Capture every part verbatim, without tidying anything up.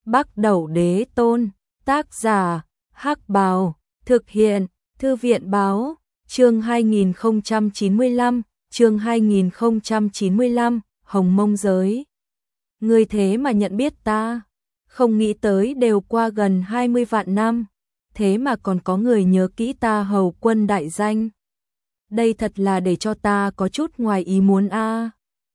Bắc Đẩu Đế Tôn, tác giả, Hắc Bào, thực hiện, Thư viện báo, chương hai nghìn không trăm chín mươi lăm, chương hai nghìn không trăm chín mươi lăm, Hồng Mông Giới. Ngươi thế mà nhận biết ta, không nghĩ tới đều qua gần hai mươi vạn năm, thế mà còn có người nhớ kỹ ta Hầu Quân đại danh. Đây thật là để cho ta có chút ngoài ý muốn a. À.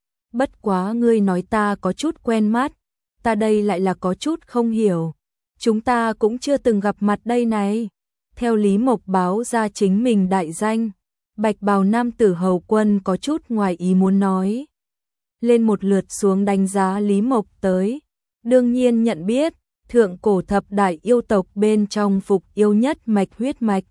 Bất quá ngươi nói ta có chút quen mắt, ta đây lại là có chút không hiểu. Chúng ta cũng chưa từng gặp mặt đây này. Theo Lý Mộc báo ra chính mình đại danh, bạch bào nam tử Hầu Quân có chút ngoài ý muốn nói. Lên một lượt xuống đánh giá Lý Mộc tới, đương nhiên nhận biết, thượng cổ thập đại yêu tộc bên trong phục yêu nhất mạch huyết mạch.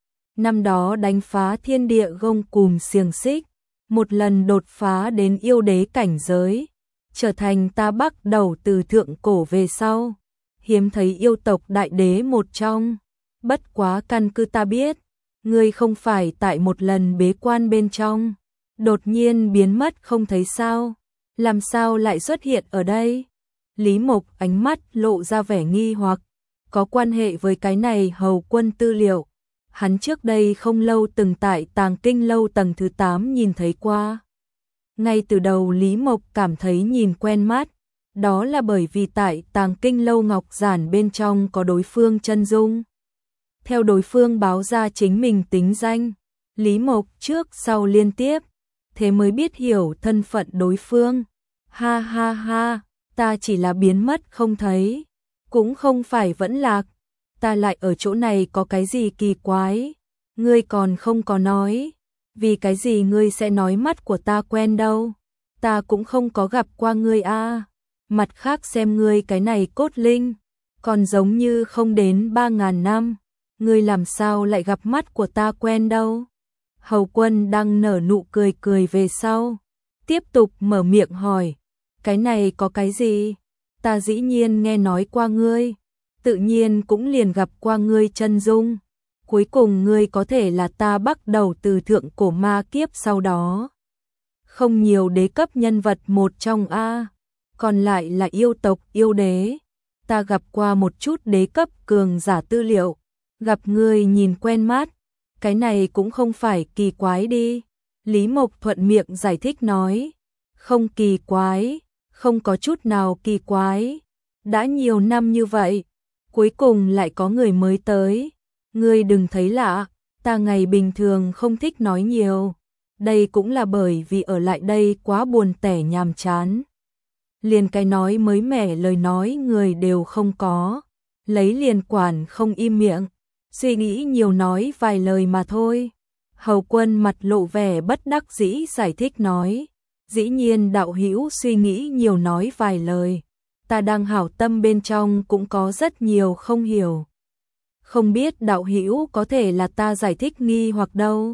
Năm đó đánh phá thiên địa gông cùm xiềng xích, một lần đột phá đến yêu đế cảnh giới, trở thành ta Bắc Đẩu từ thượng cổ về sau, hiếm thấy yêu tộc đại đế một trong. Bất quá căn cứ ta biết, ngươi không phải tại một lần bế quan bên trong, đột nhiên biến mất không thấy sao, làm sao lại xuất hiện ở đây? Lý Mộc ánh mắt lộ ra vẻ nghi hoặc, có quan hệ với cái này Hầu Quân tư liệu. Hắn trước đây không lâu từng tại Tàng Kinh lâu tầng thứ tám nhìn thấy qua. Ngay từ đầu Lý Mộc cảm thấy nhìn quen mắt, đó là bởi vì tại Tàng Kinh lâu ngọc giản bên trong có đối phương chân dung. Theo đối phương báo ra chính mình tính danh, Lý Mộc trước sau liên tiếp, thế mới biết hiểu thân phận đối phương. Ha ha ha, ta chỉ là biến mất không thấy, cũng không phải vẫn lạc. Ta lại ở chỗ này có cái gì kỳ quái, ngươi còn không có nói, vì cái gì ngươi sẽ nói mắt của ta quen đâu, ta cũng không có gặp qua ngươi a. À. Mặt khác xem ngươi cái này cốt linh, còn giống như không đến ba ngàn năm, ngươi làm sao lại gặp mắt của ta quen đâu. Hầu Quân đang nở nụ cười cười về sau, tiếp tục mở miệng hỏi, cái này có cái gì, ta dĩ nhiên nghe nói qua ngươi. Tự nhiên cũng liền gặp qua ngươi chân dung, cuối cùng ngươi có thể là ta Bắc Đẩu từ thượng cổ ma kiếp sau đó. Không nhiều đế cấp nhân vật một trong a, còn lại là yêu tộc yêu đế. Ta gặp qua một chút đế cấp cường giả tư liệu, gặp ngươi nhìn quen mắt, cái này cũng không phải kỳ quái đi. Lý Mộc thuận miệng giải thích nói, không kỳ quái, không có chút nào kỳ quái, đã nhiều năm như vậy. Cuối cùng lại có người mới tới, ngươi đừng thấy lạ, ta ngày bình thường không thích nói nhiều, đây cũng là bởi vì ở lại đây quá buồn tẻ nhàm chán. Liền cái nói mới mẻ lời nói người đều không có, lấy liền quản không im miệng, suy nghĩ nhiều nói vài lời mà thôi. Hầu Quân mặt lộ vẻ bất đắc dĩ giải thích nói, dĩ nhiên đạo hữu suy nghĩ nhiều nói vài lời. Ta đang hảo tâm bên trong cũng có rất nhiều không hiểu. Không biết đạo hữu có thể là ta giải thích nghi hoặc đâu.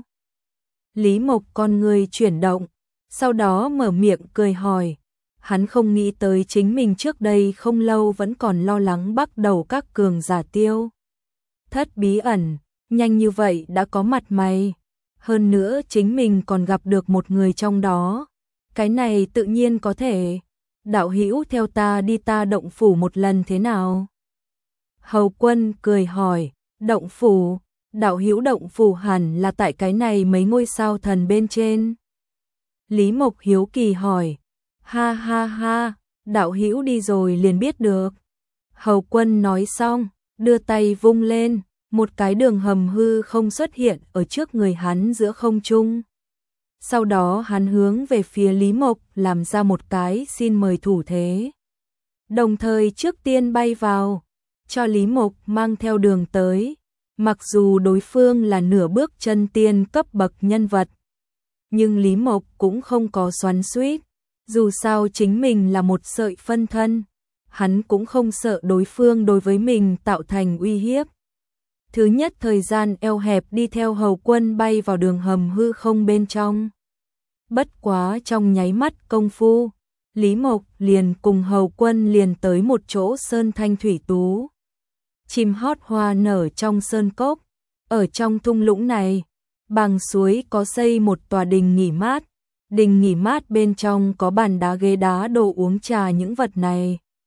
Lý Mộc con người chuyển động, sau đó mở miệng cười hỏi. Hắn không nghĩ tới chính mình trước đây không lâu vẫn còn lo lắng Bắc Đẩu các cường giả tiêu. Thất bí ẩn, nhanh như vậy đã có mặt mày. Hơn nữa chính mình còn gặp được một người trong đó. Cái này tự nhiên có thể. Đạo hữu theo ta đi ta động phủ một lần thế nào? Hầu Quân cười hỏi, động phủ, đạo hữu động phủ hẳn là tại cái này mấy ngôi sao thần bên trên. Lý Mộc hiếu kỳ hỏi, ha ha ha, đạo hữu đi rồi liền biết được. Hầu Quân nói xong, đưa tay vung lên, một cái đường hầm hư không xuất hiện ở trước người hắn giữa không trung. Sau đó hắn hướng về phía Lý Mộc làm ra một cái xin mời thủ thế. Đồng thời trước tiên bay vào, cho Lý Mộc mang theo đường tới. Mặc dù đối phương là nửa bước chân tiên cấp bậc nhân vật, nhưng Lý Mộc cũng không có xoắn xuýt. Dù sao chính mình là một sợi phân thân, hắn cũng không sợ đối phương đối với mình tạo thành uy hiếp. Thứ nhất thời gian eo hẹp đi theo Hầu Quân bay vào đường hầm hư không bên trong. Bất quá trong nháy mắt công phu, Lý Mộc liền cùng Hầu Quân liền tới một chỗ sơn thanh thủy tú. Chim hót hoa nở trong sơn cốc, ở trong thung lũng này, bằng suối có xây một tòa đình nghỉ mát. Đình nghỉ mát bên trong có bàn đá ghế đá đồ uống trà những vật này.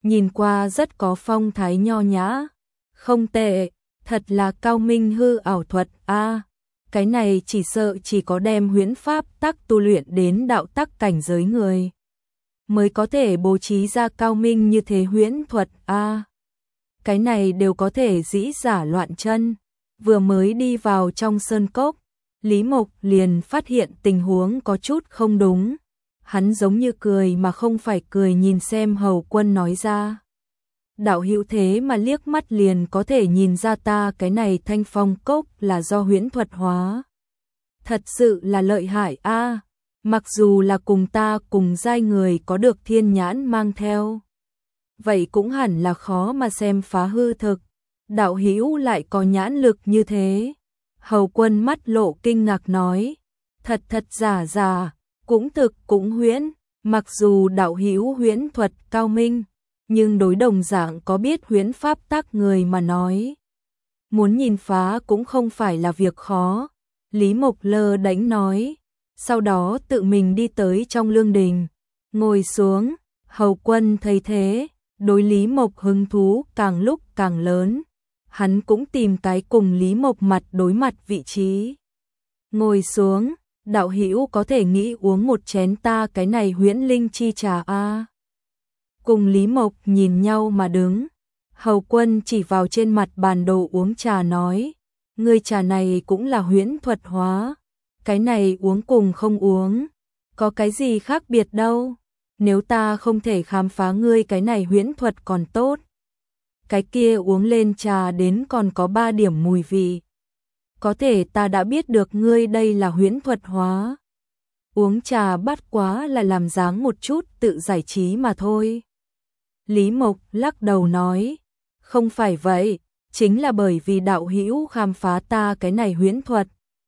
nhìn qua rất có phong thái nho nhã. Không tệ, thật là cao minh hư ảo thuật a. Cái này chỉ sợ chỉ có đem huyễn pháp tắc tu luyện đến đạo tắc cảnh giới người mới có thể bố trí ra cao minh như thế huyễn thuật a. Cái này đều có thể dĩ giả loạn chân. Vừa mới đi vào trong sơn cốc, Lý Mộc liền phát hiện tình huống có chút không đúng. Hắn giống như cười mà không phải cười nhìn xem Hầu Quân nói ra. Đạo hữu thế mà liếc mắt liền có thể nhìn ra ta cái này thanh phong cốc là do huyễn thuật hóa. Thật sự là lợi hại a. Mặc dù là cùng ta cùng giai người có được thiên nhãn mang theo, vậy cũng hẳn là khó mà xem phá hư thực. Đạo hữu lại có nhãn lực như thế. Hầu Quân mắt lộ kinh ngạc nói, thật thật giả giả, cũng thực cũng huyễn. Mặc dù đạo hữu huyễn thuật cao minh, nhưng đối đồng dạng có biết huyễn pháp tắc người mà nói, muốn nhìn phá cũng không phải là việc khó. Lý Mộc lơ đánh nói, sau đó tự mình đi tới trong lương đình, ngồi xuống. Hầu Quân thấy thế, đối Lý Mộc hứng thú càng lúc càng lớn. Hắn cũng tìm cái cùng Lý Mộc mặt đối mặt vị trí. Ngồi xuống, đạo hữu có thể nghĩ uống một chén ta cái này huyễn linh chi trà a. À. Cùng Lý Mộc nhìn nhau mà đứng. Hầu Quân chỉ vào trên mặt bàn đồ uống trà nói, ngươi trà này cũng là huyễn thuật hóa. Cái này uống cùng không uống, có cái gì khác biệt đâu. Nếu ta không thể khám phá ngươi cái này huyễn thuật còn tốt, cái kia uống lên trà đến còn có ba điểm mùi vị. Có thể ta đã biết được ngươi đây là huyễn thuật hóa. Uống trà bắt quá là làm dáng một chút tự giải trí mà thôi. Lý Mộc lắc đầu nói, không phải vậy, chính là bởi vì đạo hữu khám phá ta cái này huyễn thuật,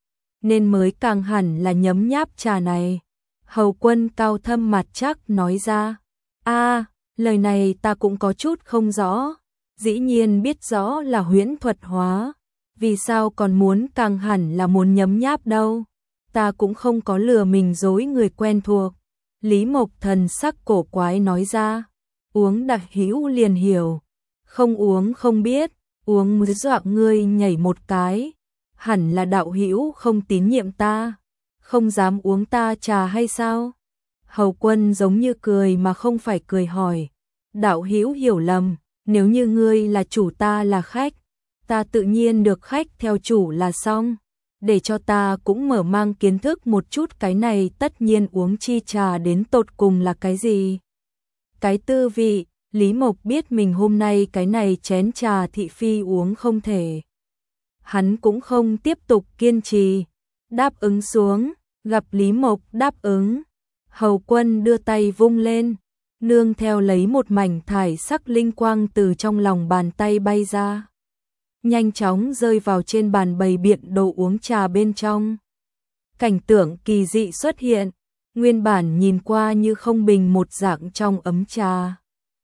nên mới càng hẳn là nhấm nháp trà này. Hầu Quân cao thâm mặt chắc nói ra, a, lời này ta cũng có chút không rõ. Dĩ nhiên biết rõ là huyễn thuật hóa, vì sao còn muốn càng hẳn là muốn nhấm nháp đâu. Ta cũng không có lừa mình dối người quen thuộc. Lý Mộc thần sắc cổ quái nói ra, uống đặc hữu liền hiểu, không uống không biết, uống mới dọa ngươi nhảy một cái. Hẳn là đạo hữu không tín nhiệm ta, không dám uống ta trà hay sao? Hầu Quân giống như cười mà không phải cười hỏi, đạo hữu hiểu lầm. Nếu như ngươi là chủ ta là khách, ta tự nhiên được khách theo chủ là xong. Để cho ta cũng mở mang kiến thức một chút cái này tất nhiên uống chi trà đến tột cùng là cái gì. Cái tư vị, Lý Mộc biết mình hôm nay cái này chén trà thị phi uống không thể. Hắn cũng không tiếp tục kiên trì, đáp ứng xuống, gặp Lý Mộc đáp ứng. Hầu Quân đưa tay vung lên, nương theo lấy một mảnh thải sắc linh quang từ trong lòng bàn tay bay ra, nhanh chóng rơi vào trên bàn bày biện đồ uống trà bên trong. Cảnh tượng kỳ dị xuất hiện, nguyên bản nhìn qua như không bình một dạng trong ấm trà,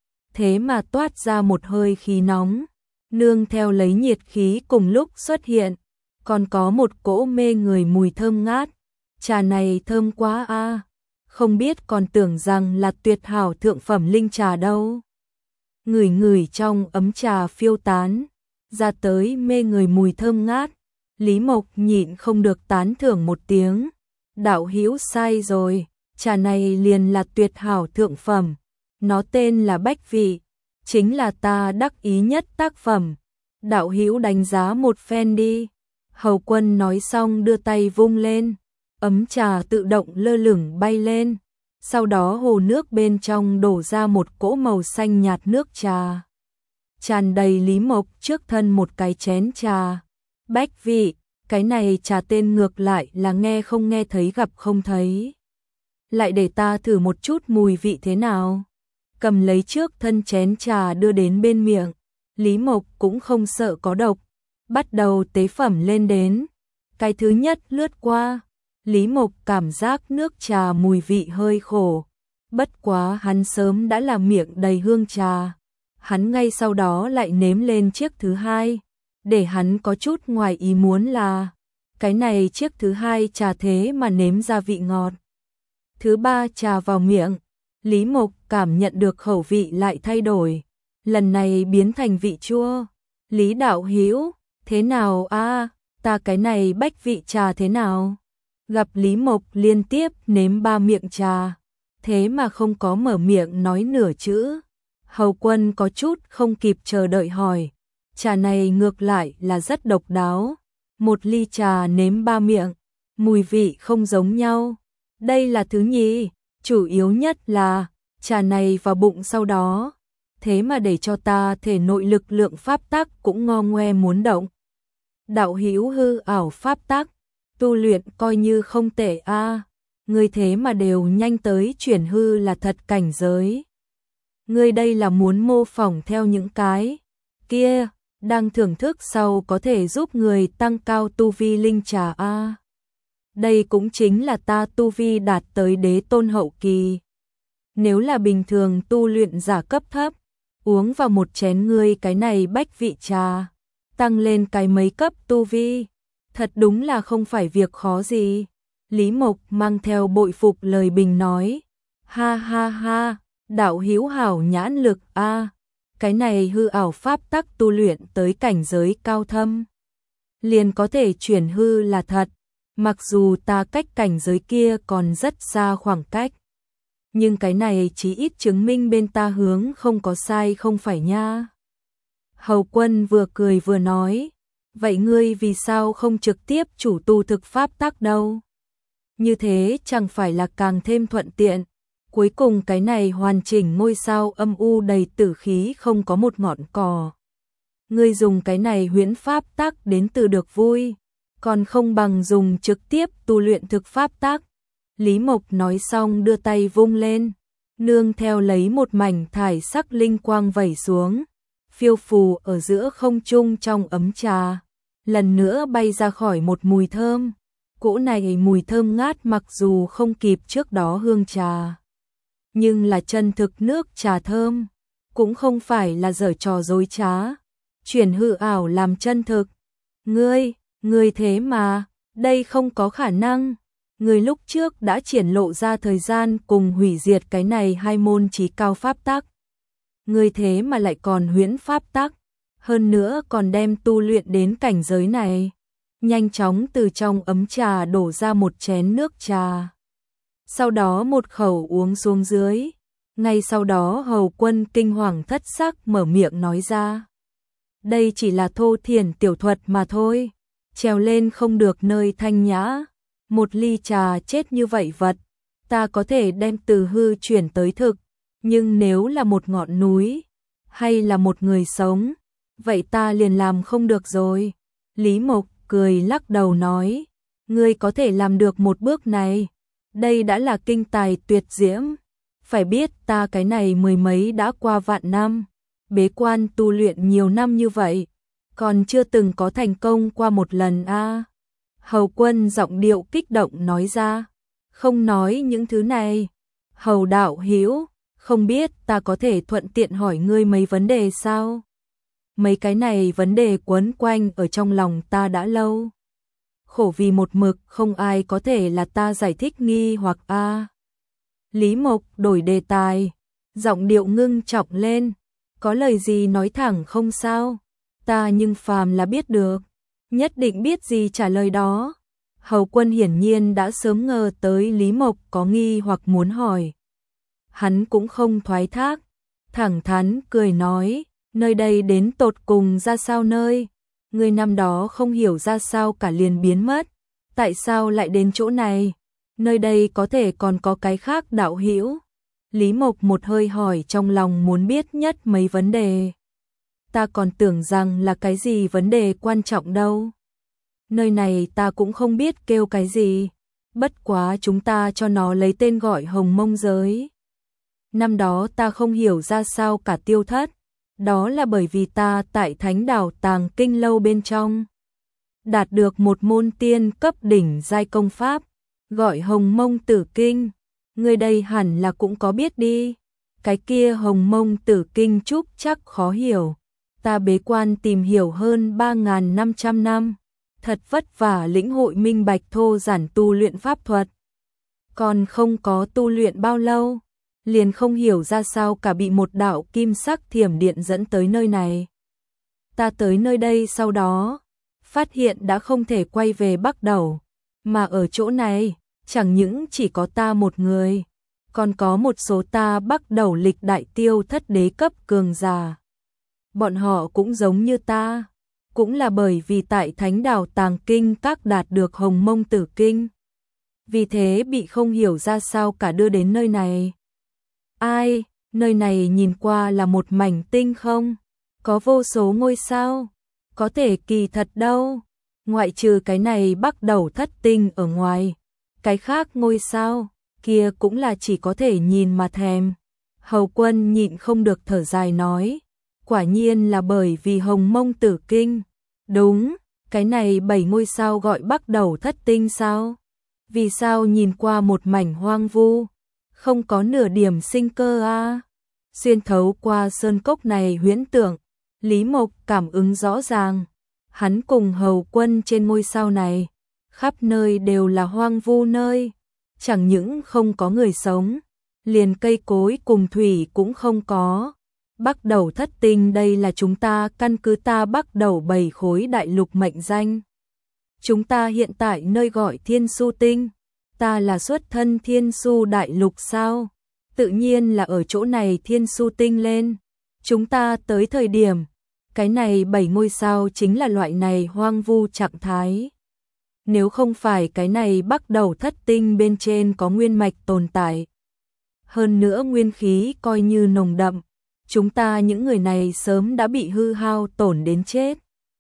thế mà toát ra một hơi khí nóng, nương theo lấy nhiệt khí cùng lúc xuất hiện, còn có một cỗ mê người mùi thơm ngát. Trà này thơm quá a. À. Không biết còn tưởng rằng là tuyệt hảo thượng phẩm linh trà đâu. Ngửi ngửi trong ấm trà phiêu tán ra tới mê người mùi thơm ngát, Lý Mộc nhịn không được tán thưởng một tiếng. Đạo hữu sai rồi, trà này liền là tuyệt hảo thượng phẩm, nó tên là Bách Vị, chính là ta đắc ý nhất tác phẩm. Đạo hữu đánh giá một phen đi. Hầu Quân nói xong đưa tay vung lên, ấm trà tự động lơ lửng bay lên, sau đó hồ nước bên trong đổ ra một cỗ màu xanh nhạt nước trà, tràn đầy Lý Mộc trước thân một cái chén trà. Bách Vị, cái này trà tên ngược lại là nghe không nghe thấy gặp không thấy. Lại để ta thử một chút mùi vị thế nào. Cầm lấy trước thân chén trà đưa đến bên miệng, Lý Mộc cũng không sợ có độc, bắt đầu tế phẩm lên đến. Cái thứ nhất lướt qua, Lý Mộc cảm giác nước trà mùi vị hơi khổ, bất quá hắn sớm đã làm miệng đầy hương trà. Hắn ngay sau đó lại nếm lên chiếc thứ hai, để hắn có chút ngoài ý muốn là cái này chiếc thứ hai trà thế mà nếm ra vị ngọt. Thứ ba trà vào miệng, Lý Mộc cảm nhận được khẩu vị lại thay đổi, lần này biến thành vị chua. Lý đạo hữu, thế nào a? Ta cái này bách vị trà thế nào? Gặp Lý Mộc liên tiếp nếm ba miệng trà, thế mà không có mở miệng nói nửa chữ. Hầu Quân có chút không kịp chờ đợi hỏi, trà này ngược lại là rất độc đáo. Một ly trà nếm ba miệng, mùi vị không giống nhau. Đây là thứ nhì, chủ yếu nhất là trà này vào bụng sau đó, thế mà để cho ta thể nội lực lượng pháp tắc cũng ngo ngoe muốn động. Đạo hữu hư ảo pháp tắc, tu luyện coi như không tệ a, ngươi thế mà đều nhanh tới chuyển hư là thật cảnh giới. Ngươi đây là muốn mô phỏng theo những cái kia đang thưởng thức sau có thể giúp người tăng cao tu vi linh trà a. Đây cũng chính là ta tu vi đạt tới đế tôn hậu kỳ. Nếu là bình thường tu luyện giả cấp thấp, uống vào một chén ngươi cái này bách vị trà, tăng lên cái mấy cấp tu vi, thật đúng là không phải việc khó gì. Lý Mộc mang theo bội phục lời bình nói, ha ha ha, đạo hữu hảo nhãn lực a, cái này hư ảo pháp tắc tu luyện tới cảnh giới cao thâm, liền có thể chuyển hư là thật, mặc dù ta cách cảnh giới kia còn rất xa khoảng cách. Nhưng cái này chí ít chứng minh bên ta hướng không có sai không phải nha. Hầu Quân vừa cười vừa nói, vậy ngươi vì sao không trực tiếp chủ tu thực pháp tắc đâu? Như thế chẳng phải là càng thêm thuận tiện. Cuối cùng cái này hoàn chỉnh ngôi sao âm u đầy tử khí không có một ngọn cỏ. Ngươi dùng cái này huyễn pháp tắc đến từ được vui, còn không bằng dùng trực tiếp tu luyện thực pháp tắc. Lý Mộc nói xong đưa tay vung lên, nương theo lấy một mảnh thải sắc linh quang vẩy xuống, phiêu phù ở giữa không trung trong ấm trà, lần nữa bay ra khỏi một mùi thơm. Cỗ này mùi thơm ngát mặc dù không kịp trước đó hương trà, nhưng là chân thực nước trà thơm, cũng không phải là giở trò dối trá, chuyển hư ảo làm chân thực. Ngươi, ngươi thế mà, đây không có khả năng. Ngươi lúc trước đã triển lộ ra thời gian cùng hủy diệt cái này hai môn chí cao pháp tắc. Ngươi thế mà lại còn huyễn pháp tắc, hơn nữa còn đem tu luyện đến cảnh giới này. Nhanh chóng từ trong ấm trà đổ ra một chén nước trà, sau đó một khẩu uống xuống dưới. Ngay sau đó Hầu Quân kinh hoàng thất sắc mở miệng nói ra, đây chỉ là thô thiển tiểu thuật mà thôi, trèo lên không được nơi thanh nhã. Một ly trà chết như vậy vật, ta có thể đem từ hư chuyển tới thực, nhưng nếu là một ngọn núi, hay là một người sống, vậy ta liền làm không được rồi. Lý Mộc cười lắc đầu nói, ngươi có thể làm được một bước này, đây đã là kinh tài tuyệt diễm. Phải biết ta cái này mười mấy đã qua vạn năm, bế quan tu luyện nhiều năm như vậy, còn chưa từng có thành công qua một lần a. À. Hầu Quân giọng điệu kích động nói ra, không nói những thứ này. Hầu đạo hữu, không biết ta có thể thuận tiện hỏi ngươi mấy vấn đề sao? Mấy cái này vấn đề quấn quanh ở trong lòng ta đã lâu. Khổ vì một mực không ai có thể là ta giải thích nghi hoặc a. À. Lý Mộc đổi đề tài, giọng điệu ngưng trọng lên, có lời gì nói thẳng không sao, ta nhưng phàm là biết được, nhất định biết gì trả lời đó. Hầu Quân hiển nhiên đã sớm ngờ tới Lý Mộc có nghi hoặc muốn hỏi. Hắn cũng không thoái thác, thẳng thắn cười nói, nơi đây đến tột cùng ra sao nơi? Ngươi năm đó không hiểu ra sao cả liền biến mất, tại sao lại đến chỗ này? Nơi đây có thể còn có cái khác đạo hữu? Lý Mộc một hơi hỏi trong lòng muốn biết nhất mấy vấn đề. Ta còn tưởng rằng là cái gì vấn đề quan trọng đâu. Nơi này ta cũng không biết kêu cái gì, bất quá chúng ta cho nó lấy tên gọi Hồng Mông Giới. Năm đó ta không hiểu ra sao cả tiêu thất, đó là bởi vì ta tại Thánh Đảo Tàng Kinh Lâu bên trong đạt được một môn tiên cấp đỉnh giai công pháp, gọi Hồng Mông Tử Kinh. Người đây hẳn là cũng có biết đi. Cái kia Hồng Mông Tử Kinh trúc chắc khó hiểu, ta bế quan tìm hiểu hơn ba nghìn năm trăm năm, thật vất vả lĩnh hội minh bạch thô giản tu luyện pháp thuật. Còn không có tu luyện bao lâu, liền không hiểu ra sao cả bị một đạo kim sắc thiểm điện dẫn tới nơi này. Ta tới nơi đây sau đó, phát hiện đã không thể quay về Bắc Đẩu, mà ở chỗ này, chẳng những chỉ có ta một người, còn có một số ta Bắc Đẩu lịch đại tiêu thất đế cấp cường giả. Bọn họ cũng giống như ta, cũng là bởi vì tại Thánh Đảo Tàng Kinh Các đạt được Hồng Mông Tử Kinh. Vì thế bị không hiểu ra sao cả đưa đến nơi này. Ai, nơi này nhìn qua là một mảnh tinh không, có vô số ngôi sao, có thể kỳ thật đâu, ngoại trừ cái này Bắc Đẩu thất tinh ở ngoài, cái khác ngôi sao, kia cũng là chỉ có thể nhìn mà thèm. Hầu Quân nhịn không được thở dài nói, quả nhiên là bởi vì Hồng Mông Tử Kinh. Đúng, cái này bảy ngôi sao gọi Bắc Đẩu thất tinh sao? Vì sao nhìn qua một mảnh hoang vu, không có nửa điểm sinh cơ a? À? Xuyên thấu qua sơn cốc này huyễn tưởng, Lý Mộc cảm ứng rõ ràng, hắn cùng Hầu Quân trên ngôi sao này, khắp nơi đều là hoang vu nơi, chẳng những không có người sống, liền cây cối cùng thủy cũng không có. Bắc Đẩu thất tinh đây là chúng ta căn cứ ta Bắc Đẩu bảy khối đại lục mệnh danh. Chúng ta hiện tại nơi gọi Thiên Su Tinh, ta là xuất thân Thiên Su đại lục sao? Tự nhiên là ở chỗ này Thiên Su Tinh lên. Chúng ta tới thời điểm, cái này bảy ngôi sao chính là loại này hoang vu trạng thái. Nếu không phải cái này Bắc Đẩu thất tinh bên trên có nguyên mạch tồn tại, hơn nữa nguyên khí coi như nồng đậm, chúng ta những người này sớm đã bị hư hao tổn đến chết.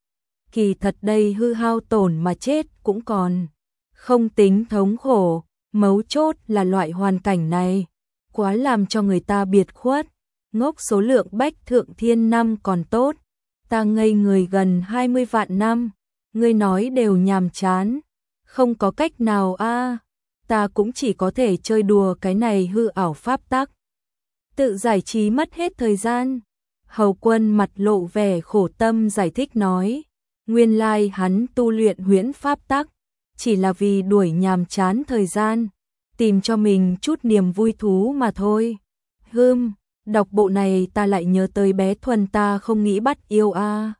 Kỳ thật đây hư hao tổn mà chết cũng còn không tính thống khổ, mấu chốt là loại hoàn cảnh này, quá làm cho người ta biệt khuất. Ngốc số lượng bách thượng thiên năm còn tốt, ta ngây người gần hai mươi vạn năm, ngươi nói đều nhàm chán, không có cách nào a, à, ta cũng chỉ có thể chơi đùa cái này hư ảo pháp tắc, tự giải trí mất hết thời gian. Hầu Quân mặt lộ vẻ khổ tâm giải thích nói, nguyên lai hắn tu luyện huyễn pháp tắc, chỉ là vì đuổi nhàm chán thời gian, tìm cho mình chút niềm vui thú mà thôi. Hừm, đọc bộ này ta lại nhớ tới bé Thuần ta không nghĩ bắt yêu a. À.